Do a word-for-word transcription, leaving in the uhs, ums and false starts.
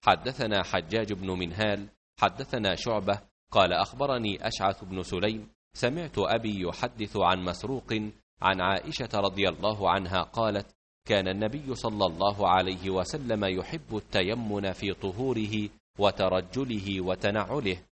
حدثنا حجاج بن منهال حدثنا شعبة قال أخبرني أشعث بن سليم سمعت أبي يحدث عن مسروق عن عائشة رضي الله عنها قالت كان النبي صلى الله عليه وسلم يحب التيمن في طهوره وترجله وتنعله،